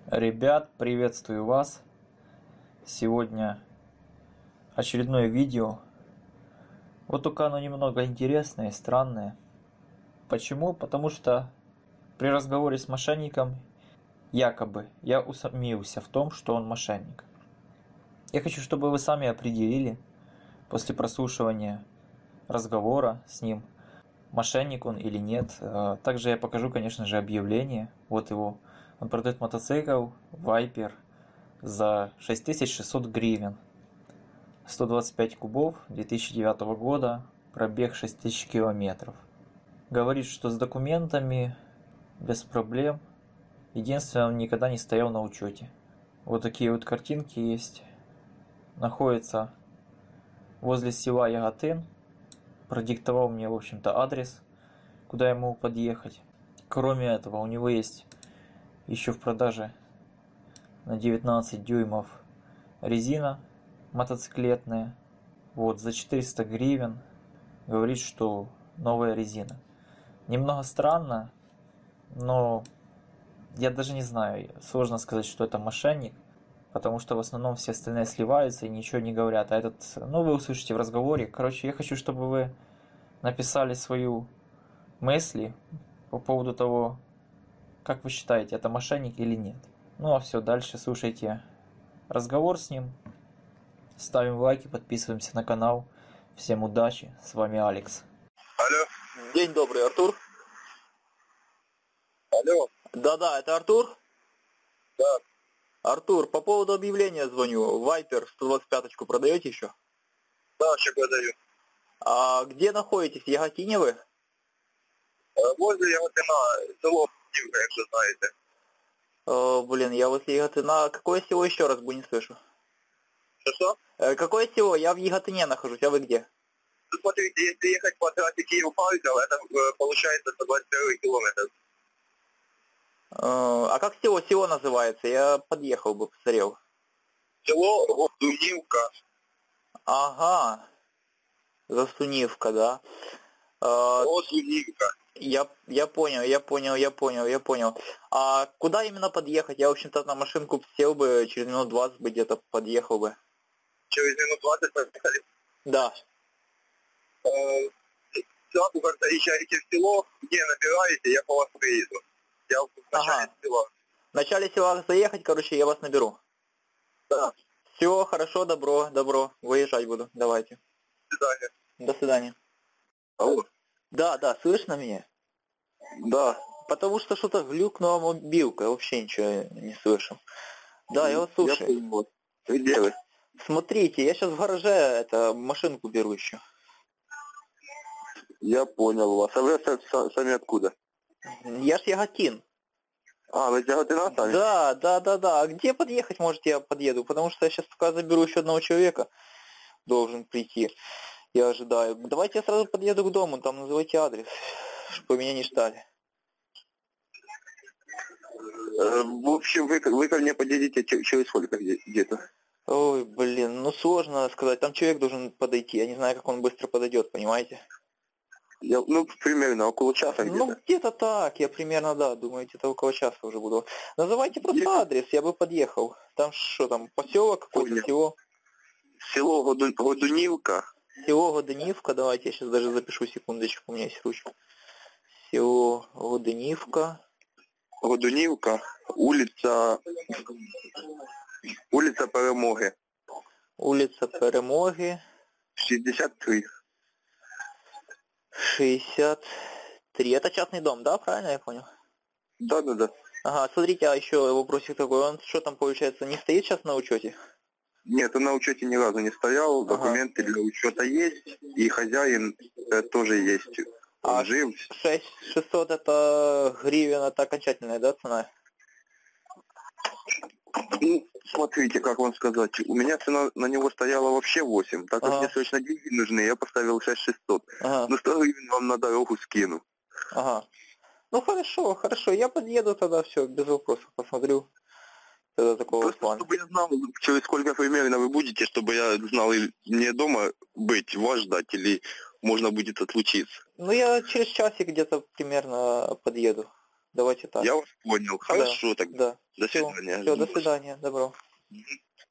Ребят, приветствую вас! Сегодня очередное видео. Вот только оно немного интересное и странное. Почему? Потому что при разговоре с мошенником якобы я усомнился в том, что он мошенник. Я хочу, чтобы вы сами определили после прослушивания разговора с ним, мошенник он или нет. Также я покажу, конечно же, объявление. Вот его. Он продает мотоцикл Viper за 6600 гривен. 125 кубов, 2009 года, пробег 6000 километров. Говорит, что с документами без проблем. Единственное, он никогда не стоял на учете. Вот такие вот картинки есть. Находится возле села Яготин. Продиктовал мне, в общем-то, адрес, куда я могу подъехать. Кроме этого, у него есть еще в продаже на 19 дюймов резина мотоциклетная. Вот, за 400 гривен. Говорит, что новая резина. Немного странно, но я даже не знаю. Сложно сказать, что это мошенник. Потому что в основном все остальные сливаются и ничего не говорят. А этот, вы услышите в разговоре. Короче, я хочу, чтобы вы написали свою мысли по поводу того, как вы считаете, это мошенник или нет. Ну а все, дальше слушайте разговор с ним. Ставим лайки, подписываемся на канал. Всем удачи, с вами Алекс. Алло. День добрый, Артур. Алло. Да-да, это Артур? Да. Артур, по поводу объявления звоню. Viper 125-ку продаете еще? Да, еще продаю. А где находитесь? В Яготине вы? Возле Яготина, село Дівка, якщо знаєте. Блин, я возле Яготина. Какое село еще раз, не слышу? Что? Какое село? Я в Яготине нахожусь, а вы где? Ну, смотрите, если ехать по трассе Киев-Харьков, это получается 121 километр. А как село? Село называется? Я подъехал бы, посмотрел. Село Годунівка. Ага. Засунивка, да. Годунівка. Я понял. А куда именно подъехать? Я, в общем-то, на машинку сел бы, через минут 20 бы где-то подъехал бы. Через минут 20 поехали. Да. Сразу как заезжаете в село, где набираете, я по вас приеду. Я в начале села. В начале села заехать, короче, я вас наберу. Да. Все, хорошо, добро. Выезжать буду. Давайте. До свидания. До свидания. Алло. Да, слышно меня? Да. Потому что что-то глюкнула мобилка, я вообще ничего не слышу. Да, я вас слушаю. Где вы? Смотрите, я сейчас в гараже машинку беру еще. Я понял вас. А вы сами откуда? Я ж Яготин. А, вы из Яготина сами? Да. А где подъехать, может, я подъеду? Потому что я сейчас пока заберу еще одного человека. Должен прийти. Я ожидаю. Давайте я сразу подъеду к дому, там называйте адрес, чтобы меня не ждали. В общем, вы ко мне подъедете через сколько где-то? Ой, блин, сложно сказать. Там человек должен подойти. Я не знаю, как он быстро подойдет, понимаете? Примерно около часа где-то. Где-то так. Я примерно, думаю, где-то около часа уже буду. Называйте просто адрес, я бы подъехал. Там что там, поселок какой-то, село? Село Годунівка. Село Годунівка, давайте я сейчас даже запишу, секундочку, у меня есть ручка. Село Годунівка. Годунівка, улица Перемоги. Улица Перемоги. 63. 63. Это частный дом, да, правильно я понял? Да. Ага, смотрите, а еще вопросик такой, он что там получается, не стоит сейчас на учете? Нет, он на учете ни разу не стоял, документы для учета есть, и хозяин тоже есть. Он жив. 6600 это гривен, это окончательная, да, цена? Смотрите, как вам сказать, у меня цена на него стояла вообще 8, так как мне срочно деньги нужны, я поставил 6600. 100 гривен вам на дорогу скину. Ага. Хорошо, я подъеду тогда, все, без вопросов, посмотрю. Тогда такого Просто, плана. чтобы я знал, через сколько примерно вы будете, чтобы я знал, мне дома быть, вас ждать, или можно будет отлучиться. Я через часик где-то примерно подъеду. Давайте так. Я вас понял. Хорошо, да, тогда. Да. До свидания. Все, до свидания. Добро.